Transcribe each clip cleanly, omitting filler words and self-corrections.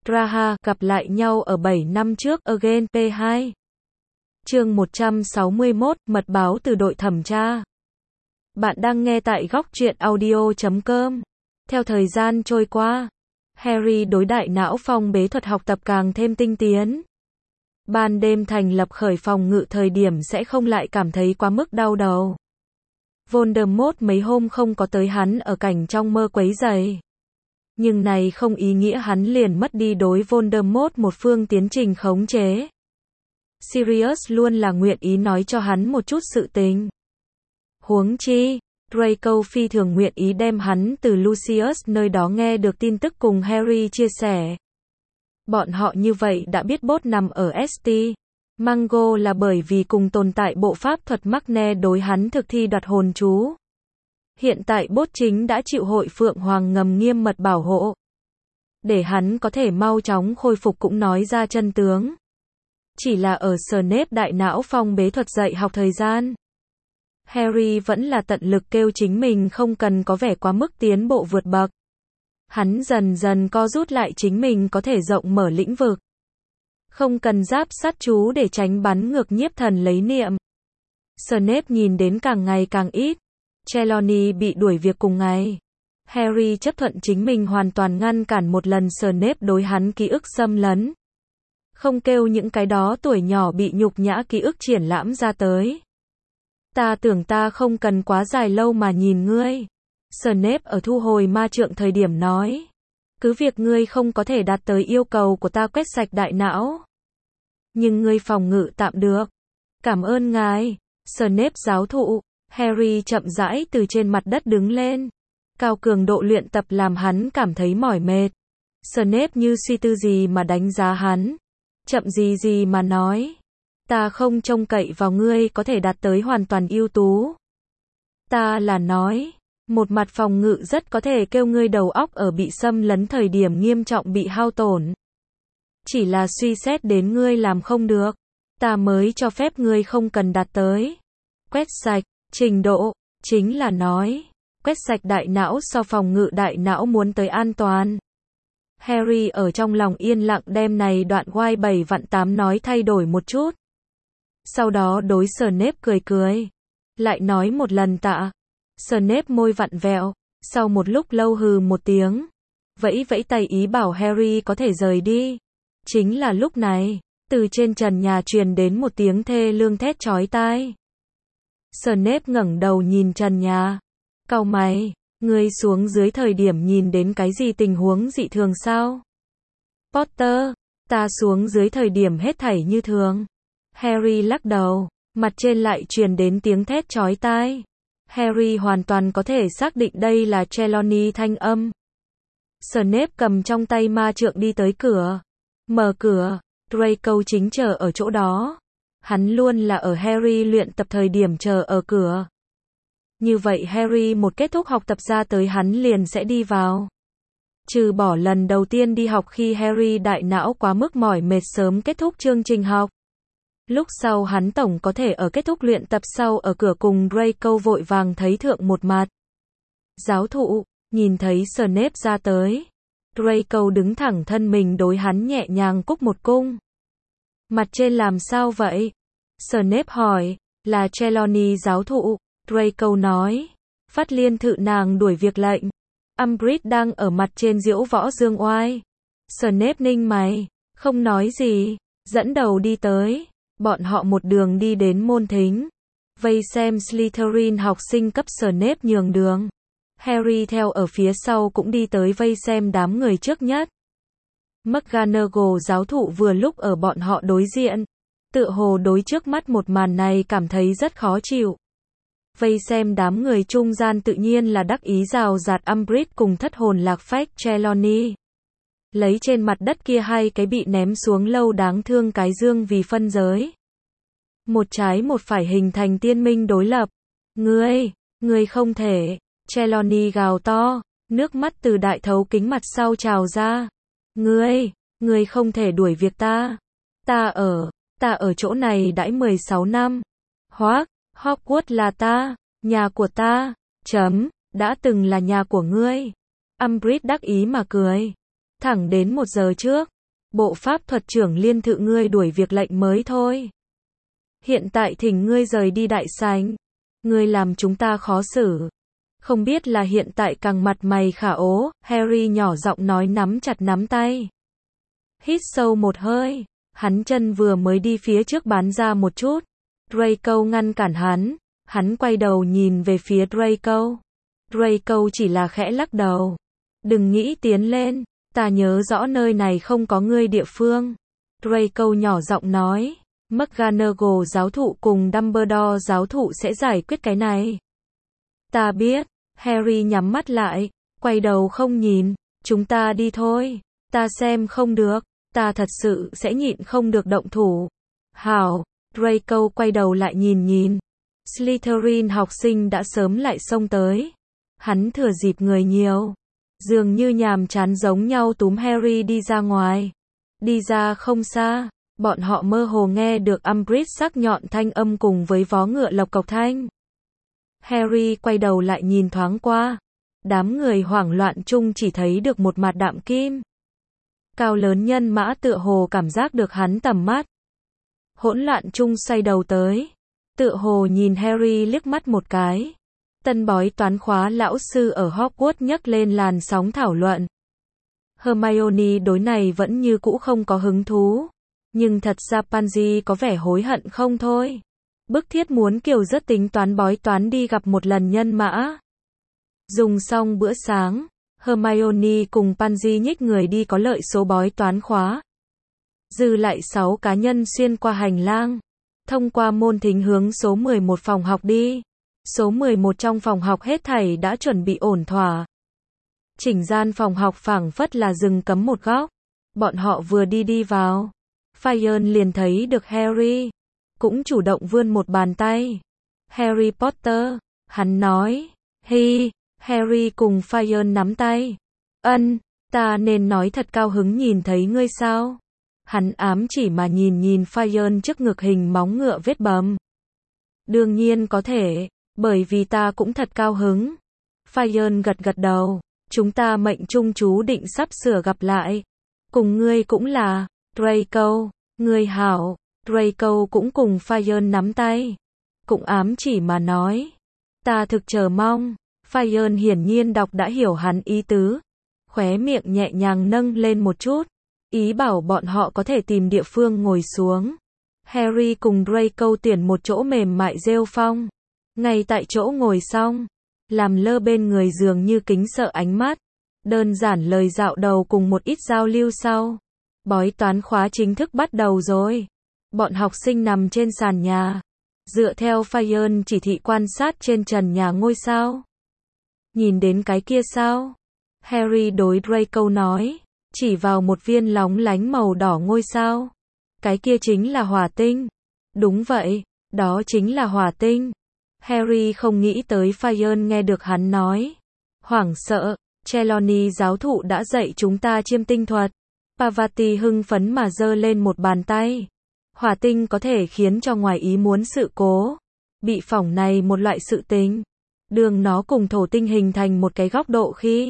Praha gặp lại nhau ở 7 năm trước Again P2. Chương 161, mật báo từ đội thẩm tra. Bạn đang nghe tại góc truyện audio.com. Theo thời gian trôi qua, Harry đối đại não phong bế thuật học tập càng thêm tinh tiến. Ban đêm thành lập khởi phòng ngự thời điểm sẽ không lại cảm thấy quá mức đau đầu. Voldemort mấy hôm không có tới hắn ở cảnh trong mơ quấy rầy. Nhưng này không ý nghĩa hắn liền mất đi đối Voldemort một phương tiến trình khống chế. Sirius luôn là nguyện ý nói cho hắn một chút sự tình. Huống chi, Draco phi thường nguyện ý đem hắn từ Lucius nơi đó nghe được tin tức cùng Harry chia sẻ. Bọn họ như vậy đã biết Bốt nằm ở St. Mungo là bởi vì cùng tồn tại bộ pháp thuật Magne đối hắn thực thi đoạt hồn chú. Hiện tại Bốt chính đã chịu hội Phượng Hoàng ngầm nghiêm mật bảo hộ. Để hắn có thể mau chóng khôi phục cũng nói ra chân tướng. Chỉ là ở Snape đại não phong bế thuật dạy học thời gian. Harry vẫn là tận lực kêu chính mình không cần có vẻ quá mức tiến bộ vượt bậc. Hắn dần dần co rút lại chính mình có thể rộng mở lĩnh vực. Không cần giáp sát chú để tránh bắn ngược nhiếp thần lấy niệm. Snape nhìn đến càng ngày càng ít. Trelawney bị đuổi việc cùng ngày. Harry chấp thuận chính mình hoàn toàn ngăn cản một lần Snape đối hắn ký ức xâm lấn. Không kêu những cái đó tuổi nhỏ bị nhục nhã ký ức triển lãm ra tới. Ta tưởng ta không cần quá dài lâu mà nhìn ngươi. Snape ở thu hồi ma trượng thời điểm nói. Cứ việc ngươi không có thể đạt tới yêu cầu của ta quét sạch đại não. Nhưng ngươi phòng ngự tạm được. Cảm ơn ngài. Snape giáo thụ. Harry chậm rãi từ trên mặt đất đứng lên. Cao cường độ luyện tập làm hắn cảm thấy mỏi mệt. Snape như suy tư gì mà đánh giá hắn. Chậm gì mà nói. Ta không trông cậy vào ngươi có thể đạt tới hoàn toàn ưu tú. Ta là nói. Một mặt phòng ngự rất có thể kêu ngươi đầu óc ở bị xâm lấn thời điểm nghiêm trọng bị hao tổn. Chỉ là suy xét đến ngươi làm không được. Ta mới cho phép ngươi không cần đạt tới. Quét sạch, trình độ, chính là nói. Quét sạch đại não so phòng ngự đại não muốn tới an toàn. Harry ở trong lòng yên lặng đem này đoạn quay 7 vạn 8 nói thay đổi một chút. Sau đó đối Snape cười cười. Lại nói một lần tạ. Snape môi vặn vẹo. Sau một lúc lâu hừ một tiếng. Vẫy vẫy tay ý bảo Harry có thể rời đi. Chính là lúc này. Từ trên trần nhà truyền đến một tiếng thê lương thét chói tai. Snape ngẩng đầu nhìn trần nhà. Cau mày. Ngươi xuống dưới thời điểm nhìn đến cái gì tình huống dị thường sao? Potter. Ta xuống dưới thời điểm hết thảy như thường. Harry lắc đầu. Mặt trên lại truyền đến tiếng thét chói tai. Harry hoàn toàn có thể xác định đây là Trelawney thanh âm. Snape cầm trong tay ma trượng đi tới cửa. Mở cửa. Draco chính chờ ở chỗ đó. Hắn luôn là ở Harry luyện tập thời điểm chờ ở cửa. Như vậy Harry một kết thúc học tập ra tới hắn liền sẽ đi vào. Trừ bỏ lần đầu tiên đi học khi Harry đại não quá mức mỏi mệt sớm kết thúc chương trình học. Lúc sau hắn tổng có thể ở kết thúc luyện tập sau ở cửa cùng Draco vội vàng thấy thượng một mặt. Giáo thụ, nhìn thấy Snape ra tới. Draco đứng thẳng thân mình đối hắn nhẹ nhàng cúc một cung. Mặt trên làm sao vậy? Snape hỏi, là Trelawney giáo thụ. Draco nói, phát liên thự nàng đuổi việc lệnh. Umbridge đang ở mặt trên diễu võ dương oai. Snape ninh mày, không nói gì, dẫn đầu đi tới. Bọn họ một đường đi đến môn thính. Vây xem Slytherin học sinh cấp Snape nhường đường. Harry theo ở phía sau cũng đi tới vây xem đám người trước nhất. McGonagall giáo thụ vừa lúc ở bọn họ đối diện. Tựa hồ đối trước mắt một màn này cảm thấy rất khó chịu. Vây xem đám người trung gian tự nhiên là đắc ý rào rạt Umbridge cùng thất hồn lạc phách Trelawney. Lấy trên mặt đất kia hai cái bị ném xuống lâu đáng thương cái dương vì phân giới. Một trái một phải hình thành tiên minh đối lập. Ngươi không thể. Trelawney gào to, nước mắt từ đại thấu kính mặt sau trào ra. Ngươi không thể đuổi việc ta. Ta ở chỗ này đãi 16 năm. Hogwarts là ta, nhà của ta, đã từng là nhà của ngươi. Umbridge đắc ý mà cười. Thẳng đến 1 giờ trước, bộ pháp thuật trưởng liên thự ngươi đuổi việc lệnh mới thôi. Hiện tại thỉnh ngươi rời đi đại sảnh. Ngươi làm chúng ta khó xử. Không biết là hiện tại càng mặt mày khả ố, Harry nhỏ giọng nói nắm chặt nắm tay. Hít sâu một hơi, hắn chân vừa mới đi phía trước bán ra một chút. Draco ngăn cản hắn quay đầu nhìn về phía Draco. Draco chỉ là khẽ lắc đầu. Đừng nghĩ tiến lên, ta nhớ rõ nơi này không có ngươi địa phương. Draco nhỏ giọng nói, McGonagall giáo thụ cùng Dumbledore giáo thụ sẽ giải quyết cái này. Ta biết, Harry nhắm mắt lại, quay đầu không nhìn, chúng ta đi thôi, ta xem không được, ta thật sự sẽ nhịn không được động thủ. Hảo, Draco quay đầu lại nhìn. Slytherin học sinh đã sớm lại xông tới. Hắn thừa dịp người nhiều, dường như nhàm chán giống nhau túm Harry đi ra ngoài. Đi ra không xa, bọn họ mơ hồ nghe được Umbridge sắc nhọn thanh âm cùng với vó ngựa lộc cộc thanh. Harry quay đầu lại nhìn thoáng qua. Đám người hoảng loạn chung chỉ thấy được một mặt đạm kim. Cao lớn nhân mã tựa hồ cảm giác được hắn tầm mắt. Hỗn loạn chung xoay đầu tới. Tựa hồ nhìn Harry liếc mắt một cái. Tân bói toán khóa lão sư ở Hogwarts nhấc lên làn sóng thảo luận. Hermione đối này vẫn như cũ không có hứng thú. Nhưng thật ra Pansy có vẻ hối hận không thôi. Bức thiết muốn Kiều rất tính toán bói toán đi gặp một lần nhân mã. Dùng xong bữa sáng, Hermione cùng Pansy nhích người đi có lợi số bói toán khóa. Dư lại 6 cá nhân xuyên qua hành lang. Thông qua môn thính hướng số 11 phòng học đi. Số 11 trong phòng học hết thảy đã chuẩn bị ổn thỏa. Chỉnh gian phòng học phảng phất là rừng cấm một góc. Bọn họ vừa đi vào. Fire liền thấy được Harry. Cũng chủ động vươn một bàn tay. Harry Potter, hắn nói. Hi, Harry cùng Fire nắm tay. Ta nên nói thật cao hứng nhìn thấy ngươi sao? Hắn ám chỉ mà nhìn Fire trước ngực hình móng ngựa vết bầm. Đương nhiên có thể, bởi vì ta cũng thật cao hứng. Fire gật đầu. Chúng ta mệnh trung chú định sắp sửa gặp lại. Cùng ngươi cũng là, Draco, ngươi hảo. Draco cũng cùng Fire nắm tay. Cũng ám chỉ mà nói. Ta thực chờ mong. Fire hiển nhiên đọc đã hiểu hắn ý tứ. Khóe miệng nhẹ nhàng nâng lên một chút. Ý bảo bọn họ có thể tìm địa phương ngồi xuống. Harry cùng Draco tuyển một chỗ mềm mại rêu phong. Ngay tại chỗ ngồi xong. Làm lơ bên người dường như kính sợ ánh mắt. Đơn giản lời dạo đầu cùng một ít giao lưu sau. Bói toán khóa chính thức bắt đầu rồi. Bọn học sinh nằm trên sàn nhà. Dựa theo Fire chỉ thị quan sát trên trần nhà ngôi sao. Nhìn đến cái kia sao? Harry đối Draco nói. Chỉ vào một viên lóng lánh màu đỏ ngôi sao. Cái kia chính là hỏa tinh. Đúng vậy, đó chính là hỏa tinh. Harry không nghĩ tới Fire nghe được hắn nói. Hoảng sợ, Trelawney giáo thụ đã dạy chúng ta chiêm tinh thuật. Parvati hưng phấn mà giơ lên một bàn tay. Hỏa tinh có thể khiến cho ngoài ý muốn sự cố. Bị phỏng này một loại sự tình. Đường nó cùng thổ tinh hình thành một cái góc độ khi.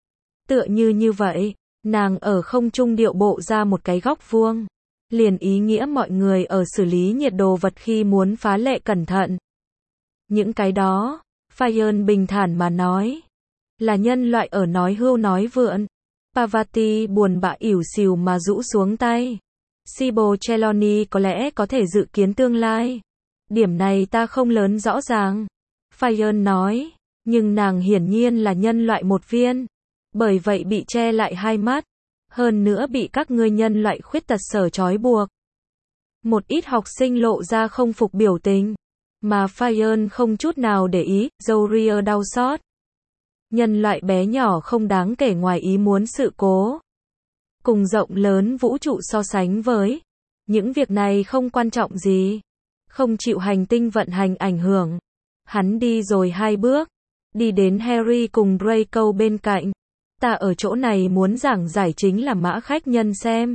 Tựa như vậy, nàng ở không trung điệu bộ ra một cái góc vuông. Liền ý nghĩa mọi người ở xử lý nhiệt đồ vật khi muốn phá lệ cẩn thận. Những cái đó, Fire bình thản mà nói. Là nhân loại ở nói hưu nói vượn. Parvati buồn bã ỉu xìu mà rũ xuống tay. Sybil Trelawney có lẽ có thể dự kiến tương lai. Điểm này ta không lớn rõ ràng. Fire nói. Nhưng nàng hiển nhiên là nhân loại một viên. Bởi vậy bị che lại hai mắt. Hơn nữa bị các ngươi nhân loại khuyết tật sở trói buộc. Một ít học sinh lộ ra không phục biểu tình. Mà Fire không chút nào để ý, Zoria đau xót. Nhân loại bé nhỏ không đáng kể ngoài ý muốn sự cố. Cùng rộng lớn vũ trụ so sánh với. Những việc này không quan trọng gì. Không chịu hành tinh vận hành ảnh hưởng. Hắn đi rồi 2 bước. Đi đến Harry cùng Draco bên cạnh. Ta ở chỗ này muốn giảng giải chính là mã khách nhân xem.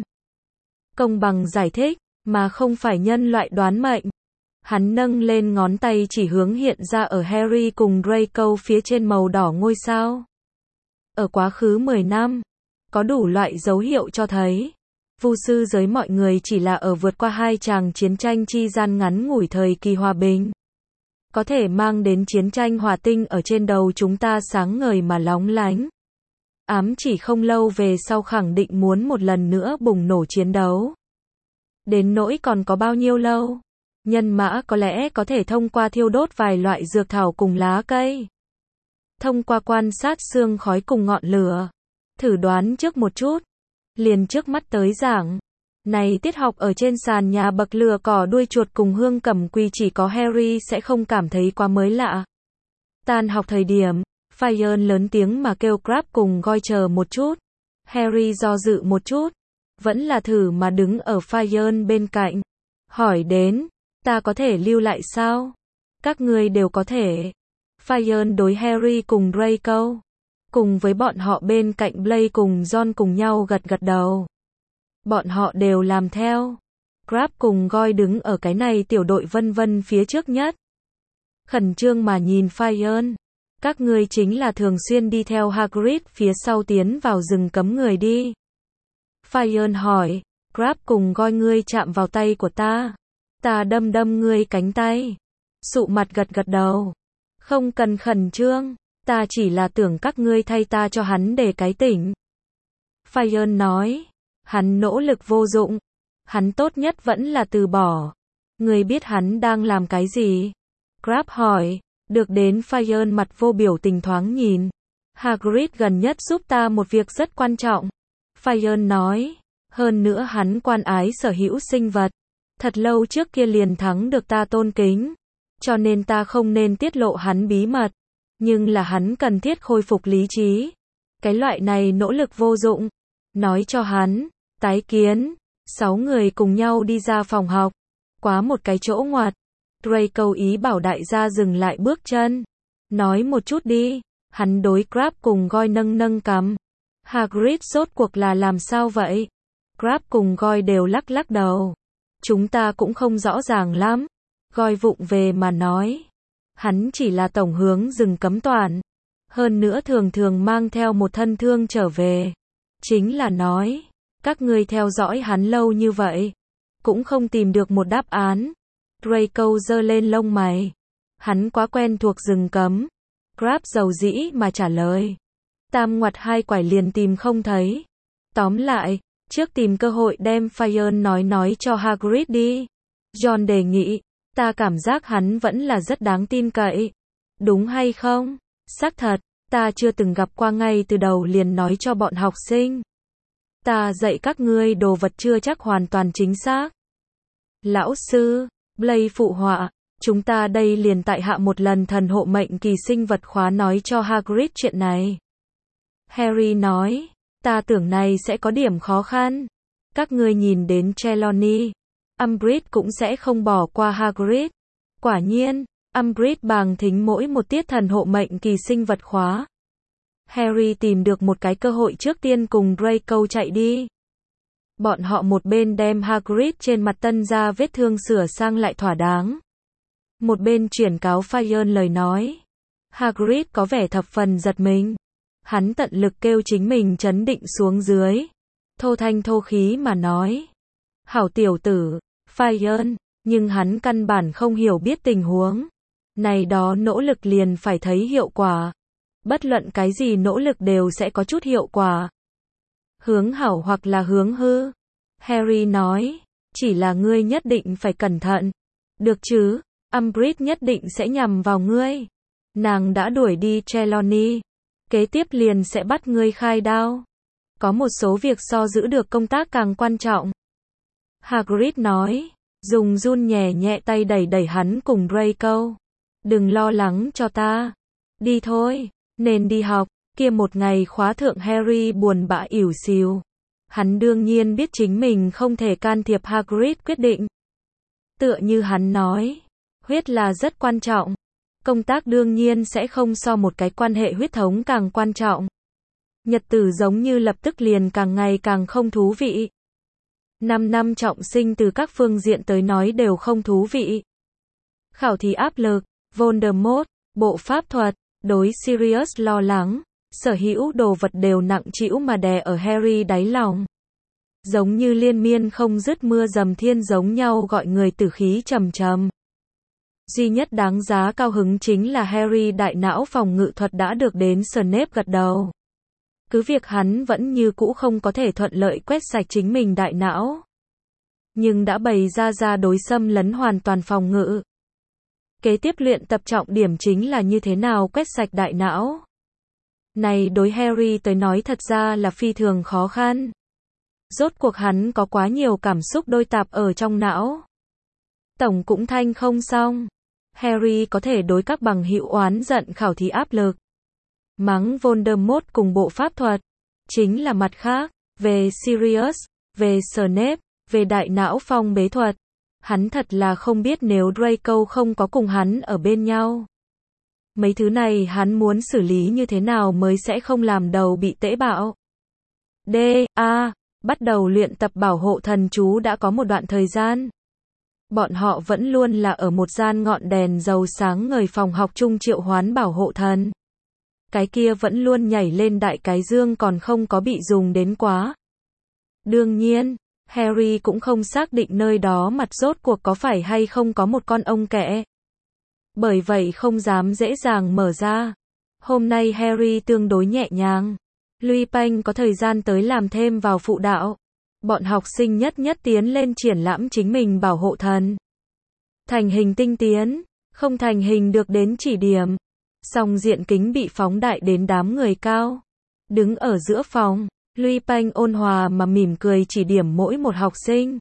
Công bằng giải thích, mà không phải nhân loại đoán mệnh. Hắn nâng lên ngón tay chỉ hướng hiện ra ở Harry cùng Draco phía trên màu đỏ ngôi sao. Ở quá khứ 10 năm, có đủ loại dấu hiệu cho thấy. Vu sư giới mọi người chỉ là ở vượt qua hai tràng chiến tranh chi gian ngắn ngủi thời kỳ hòa bình. Có thể mang đến chiến tranh hỏa tinh ở trên đầu chúng ta sáng ngời mà lóng lánh. Ám chỉ không lâu về sau khẳng định muốn một lần nữa bùng nổ chiến đấu. Đến nỗi còn có bao nhiêu lâu? Nhân mã có lẽ có thể thông qua thiêu đốt vài loại dược thảo cùng lá cây. Thông qua quan sát sương khói cùng ngọn lửa. Thử đoán trước một chút. Liền trước mắt tới giảng. Này tiết học ở trên sàn nhà bậc lửa cỏ đuôi chuột cùng hương cẩm quy chỉ có Harry sẽ không cảm thấy quá mới lạ. Tan học thời điểm, Fire lớn tiếng mà kêu Crabbe cùng Goyle chờ một chút. Harry do dự một chút. Vẫn là thử mà đứng ở Fire bên cạnh. Hỏi đến, ta có thể lưu lại sao? Các ngươi đều có thể. Fire đối Harry cùng Draco. Cùng với bọn họ bên cạnh Blaise cùng John cùng nhau gật gật đầu. Bọn họ đều làm theo. Crabbe cùng Goyle đứng ở cái này tiểu đội vân vân phía trước nhất. Khẩn trương mà nhìn Fire. Các ngươi chính là thường xuyên đi theo Hagrid phía sau tiến vào rừng cấm người đi. Fire hỏi, Crabbe cùng Goyle ngươi chạm vào tay của ta. Ta đâm ngươi cánh tay. Sụ mặt gật gật đầu. Không cần khẩn trương. Ta chỉ là tưởng các ngươi thay ta cho hắn để cái tỉnh. Fire nói. Hắn nỗ lực vô dụng. Hắn tốt nhất vẫn là từ bỏ. Ngươi biết hắn đang làm cái gì? Crabbe hỏi. Được đến Fire mặt vô biểu tình thoáng nhìn. Hagrid gần nhất giúp ta một việc rất quan trọng. Fire nói. Hơn nữa hắn quan ái sở hữu sinh vật. Thật lâu trước kia liền thắng được ta tôn kính. Cho nên ta không nên tiết lộ hắn bí mật. Nhưng là hắn cần thiết khôi phục lý trí. Cái loại này nỗ lực vô dụng. Nói cho hắn. Tái kiến. 6 người cùng nhau đi ra phòng học. Quá một cái chỗ ngoặt. Draco ý bảo đại gia dừng lại bước chân. Nói một chút đi. Hắn đối Crabbe cùng Goyle nâng nâng cằm. Hagrid rốt cuộc là làm sao vậy? Crabbe cùng Goyle đều lắc lắc đầu. Chúng ta cũng không rõ ràng lắm. Goyle vụng về mà nói. Hắn chỉ là tổng hướng rừng cấm toàn. Hơn nữa thường thường mang theo một thân thương trở về. Chính là nói. Các ngươi theo dõi hắn lâu như vậy. Cũng không tìm được một đáp án. Draco giơ lên lông mày. Hắn quá quen thuộc rừng cấm. Crabbe dầu dĩ mà trả lời. Tam ngoặt hai quải liền tìm không thấy. Tóm lại, trước tìm cơ hội đem Fire nói cho Hagrid đi. John đề nghị. Ta cảm giác hắn vẫn là rất đáng tin cậy. Đúng hay không? Xác thật, ta chưa từng gặp qua ngay từ đầu liền nói cho bọn học sinh. Ta dạy các ngươi đồ vật chưa chắc hoàn toàn chính xác. Lão sư, Blaise phụ họa, chúng ta đây liền tại hạ một lần thần hộ mệnh kỳ sinh vật khóa nói cho Hagrid chuyện này. Harry nói, ta tưởng này sẽ có điểm khó khăn. Các ngươi nhìn đến Trelawney, Umbridge cũng sẽ không bỏ qua Hagrid. Quả nhiên, Umbridge bàng thính mỗi một tiết thần hộ mệnh kỳ sinh vật khóa. Harry tìm được một cái cơ hội trước tiên cùng Draco chạy đi. Bọn họ một bên đem Hagrid trên mặt tân ra vết thương sửa sang lại thỏa đáng. Một bên chuyển cáo Fire lời nói. Hagrid có vẻ thập phần giật mình. Hắn tận lực kêu chính mình trấn định xuống dưới. Thô thanh thô khí mà nói. Hảo tiểu tử, Fire, nhưng hắn căn bản không hiểu biết tình huống. Này đó nỗ lực liền phải thấy hiệu quả. Bất luận cái gì nỗ lực đều sẽ có chút hiệu quả. Hướng hảo hoặc là hướng hư. Harry nói, chỉ là ngươi nhất định phải cẩn thận. Được chứ, Umbridge nhất định sẽ nhằm vào ngươi. Nàng đã đuổi đi Trelawney. Kế tiếp liền sẽ bắt ngươi khai đao. Có một số việc so giữ được công tác càng quan trọng. Hagrid nói, dùng run nhẹ nhẹ tay đẩy hắn cùng Draco. Đừng lo lắng cho ta. Đi thôi, nên đi học. Kia một ngày khóa thượng Harry buồn bã ỉu xìu. Hắn đương nhiên biết chính mình không thể can thiệp Hagrid quyết định. Tựa như hắn nói, huyết là rất quan trọng. Công tác đương nhiên sẽ không so một cái quan hệ huyết thống càng quan trọng. Nhật tử giống như lập tức liền càng ngày càng không thú vị. 5 năm trọng sinh từ các phương diện tới nói đều không thú vị. Khảo thí áp lực, Voldemort, bộ pháp thuật, đối Sirius lo lắng, sở hữu đồ vật đều nặng trĩu mà đè ở Harry đáy lòng. giống như liên miên không dứt mưa dầm thiên giống nhau gọi người tử khí trầm trầm. Duy nhất đáng giá cao hứng chính là Harry đại não phòng ngự thuật đã được đến Snape gật đầu. Cứ việc hắn vẫn như cũ không có thể thuận lợi quét sạch chính mình đại não, nhưng đã bày ra đối xâm lấn hoàn toàn phòng ngự. Kế tiếp luyện tập trọng điểm chính là như thế nào quét sạch đại não. Này đối Harry tới nói thật ra là phi thường khó khăn. Rốt cuộc hắn có quá nhiều cảm xúc đôi tạp ở trong não. Tổng cũng thanh không xong. Harry có thể đối các bằng hữu oán giận khảo thí áp lực, mắng Voldemort cùng bộ pháp thuật. Chính là mặt khác, về Sirius, về Snape, về đại não phong bế thuật. Hắn thật là không biết nếu Draco không có cùng hắn ở bên nhau. Mấy thứ này hắn muốn xử lý như thế nào mới sẽ không làm đầu bị tễ bạo. Bắt đầu luyện tập bảo hộ thần chú đã có một đoạn thời gian. Bọn họ vẫn luôn là ở một gian ngọn đèn dầu sáng ngời phòng học chung triệu hoán bảo hộ thần. Cái kia vẫn luôn nhảy lên đại cái dương còn không có bị dùng đến quá. Đương nhiên, Harry cũng không xác định nơi đó mặt rốt cuộc có phải hay không có một con ong kẽ. Bởi vậy không dám dễ dàng mở ra. Hôm nay Harry tương đối nhẹ nhàng. Lupin có thời gian tới làm thêm vào phụ đạo. Bọn học sinh nhất tiến lên triển lãm chính mình bảo hộ thần. Thành hình tinh tiến, không thành hình được đến chỉ điểm. Song diện kính bị phóng đại đến đám người cao. Đứng ở giữa phòng, Lupin ôn hòa mà mỉm cười chỉ điểm mỗi một học sinh.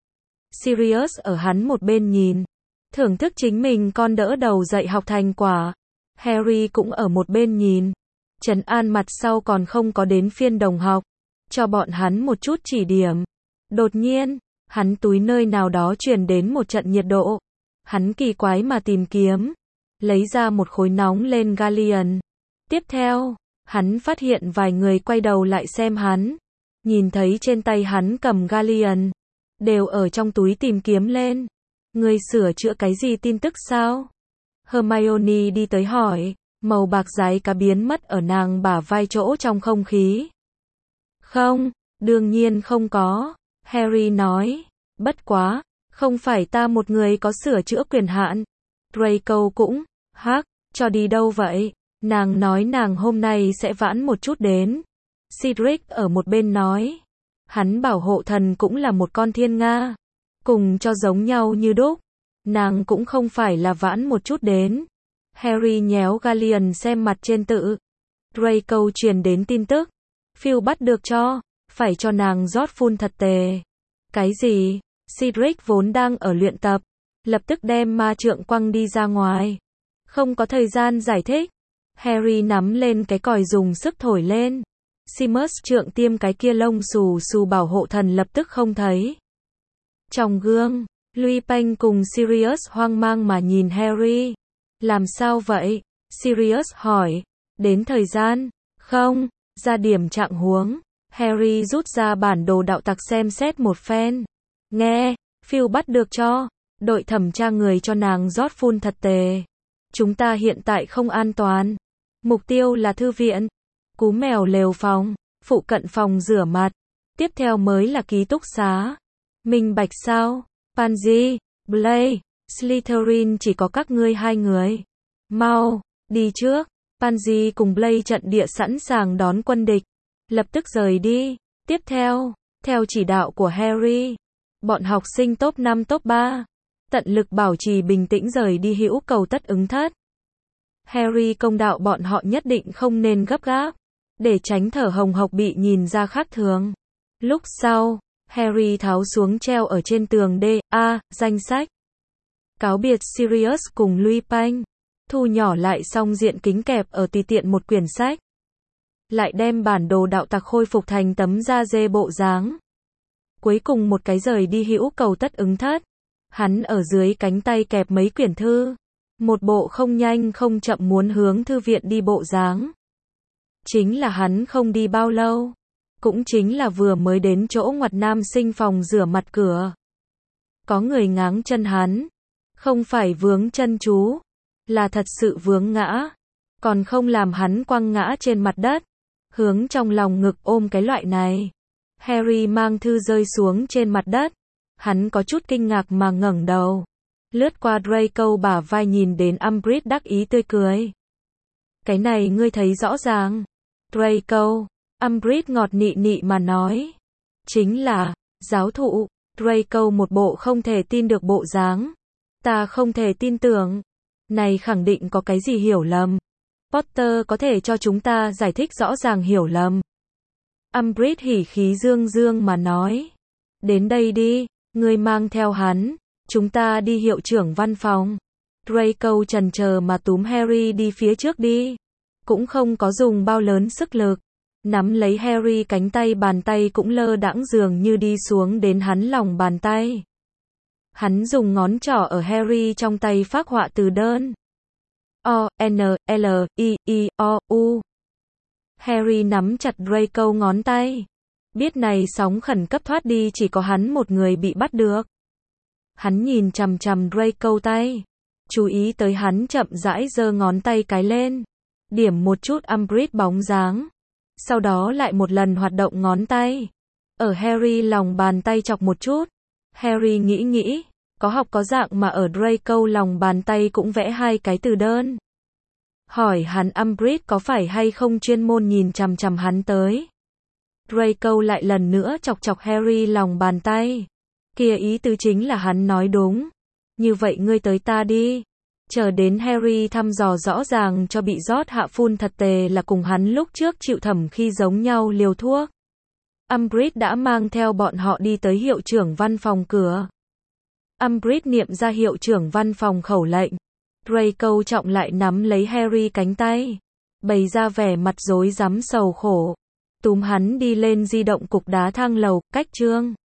Sirius ở hắn một bên nhìn, thưởng thức chính mình con đỡ đầu dạy học thành quả. Harry cũng ở một bên nhìn, trấn an mặt sau còn không có đến phiên đồng học, cho bọn hắn một chút chỉ điểm. Đột nhiên, hắn túi nơi nào đó truyền đến một trận nhiệt độ. Hắn kỳ quái mà tìm kiếm, lấy ra một khối nóng lên galleon. Tiếp theo, hắn phát hiện vài người quay đầu lại xem hắn, nhìn thấy trên tay hắn cầm galleon, đều ở trong túi tìm kiếm lên. Người sửa chữa cái gì tin tức sao? Hermione đi tới hỏi, màu bạc giái cá biến mất ở nàng bả vai chỗ trong không khí. Không, đương nhiên không có, Harry nói, bất quá, không phải ta một người có sửa chữa quyền hạn. Draco cũng, cho đi đâu vậy? Nàng nói nàng hôm nay sẽ vãn một chút đến. Cedric ở một bên nói, hắn bảo hộ thần cũng là một con thiên nga, cùng cho giống nhau như đúc. Nàng cũng không phải là vãn một chút đến. Harry nhéo galleon xem mặt trên tự. Draco truyền đến tin tức. Phil bắt được phải cho nàng rót phun thật tề. Cái gì? Cedric vốn đang ở luyện tập, lập tức đem ma trượng quăng đi ra ngoài. Không có thời gian giải thích. Harry nắm lên cái còi dùng sức thổi lên. Seamus trượng tiêm cái kia lông xù xù bảo hộ thần lập tức không thấy. Trong gương, Lupin cùng Sirius hoang mang mà nhìn Harry. Làm sao vậy? Sirius hỏi. Đến thời gian? Không, ra điểm trạng huống. Harry rút ra bản đồ đạo tặc xem xét một phen. Nghe, Phil bắt được đội thẩm tra người cho nàng rót phun thật tề. Chúng ta hiện tại không an toàn. Mục tiêu là thư viện, cú mèo lều phòng, phụ cận phòng rửa mặt. Tiếp theo mới là ký túc xá. Minh bạch sao? Pansy, Blaise, Slytherin chỉ có các ngươi hai người. Mau, đi trước. Pansy cùng Blaise trận địa sẵn sàng đón quân địch. Lập tức rời đi. Tiếp theo, theo chỉ đạo của Harry, bọn học sinh top 5 top 3, tận lực bảo trì bình tĩnh rời đi hữu cầu tất ứng thất. Harry công đạo bọn họ nhất định không nên gấp gáp, để tránh thở hồng hộc bị nhìn ra khác thường. Lúc sau, Harry tháo xuống treo ở trên tường danh sách. Cáo biệt Sirius cùng Lupin, thu nhỏ lại xong diện kính kẹp ở tùy tiện một quyển sách. Lại đem bản đồ đạo tặc khôi phục thành tấm da dê bộ dáng. Cuối cùng một cái rời đi hữu cầu tất ứng thất. Hắn ở dưới cánh tay kẹp mấy quyển thư. Một bộ không nhanh không chậm muốn hướng thư viện đi bộ dáng. Chính là hắn không đi bao lâu. Cũng chính là vừa mới đến chỗ ngoặt nam sinh phòng rửa mặt cửa. Có người ngáng chân hắn. Không phải vướng chân chú, là thật sự vướng ngã. Còn không làm hắn quăng ngã trên mặt đất. Hướng trong lòng ngực ôm cái loại này. Harry mang thư rơi xuống trên mặt đất. Hắn có chút kinh ngạc mà ngẩng đầu. Lướt qua Draco bả vai nhìn đến Umbridge đắc ý tươi cười. Cái này ngươi thấy rõ ràng. Draco. Umbridge ngọt nị nị mà nói. Chính là, giáo thụ. Draco một bộ không thể tin được bộ dáng. Ta không thể tin tưởng. Này khẳng định có cái gì hiểu lầm. Potter có thể cho chúng ta giải thích rõ ràng hiểu lầm. Umbridge hỉ khí dương dương mà nói. Đến đây đi, ngươi mang theo hắn. Chúng ta đi hiệu trưởng văn phòng. Draco chần chờ mà túm Harry đi phía trước đi. Cũng không có dùng bao lớn sức lực. Nắm lấy Harry cánh tay bàn tay cũng lơ đãng dường như đi xuống đến hắn lòng bàn tay. Hắn dùng ngón trỏ ở Harry trong tay phác họa từ đơn. O, N, L, I, O, U. Harry nắm chặt Draco ngón tay. Biết này sóng khẩn cấp thoát đi chỉ có hắn một người bị bắt được. Hắn nhìn chằm chằm Draco tay. Chú ý tới hắn chậm rãi giơ ngón tay cái lên. Điểm một chút Umbridge bóng dáng. Sau đó lại một lần hoạt động ngón tay. Ở Harry lòng bàn tay chọc một chút. Harry nghĩ. Có học có dạng mà ở Draco lòng bàn tay cũng vẽ hai cái từ đơn. Hỏi hắn Umbridge có phải hay không chuyên môn nhìn chằm chằm hắn tới. Draco lại lần nữa chọc chọc Harry lòng bàn tay. Kia ý tứ chính là hắn nói đúng. Như vậy ngươi tới ta đi. Chờ đến Harry thăm dò rõ ràng cho bị rót hạ phun thật tề là cùng hắn lúc trước chịu thẩm khi giống nhau liều thuốc. Umbridge đã mang theo bọn họ đi tới hiệu trưởng văn phòng cửa. Umbridge niệm ra hiệu trưởng văn phòng khẩu lệnh. Draco trọng lại nắm lấy Harry cánh tay. Bày ra vẻ mặt rối rắm sầu khổ. Túm hắn đi lên di động cục đá thang lầu, cách chương.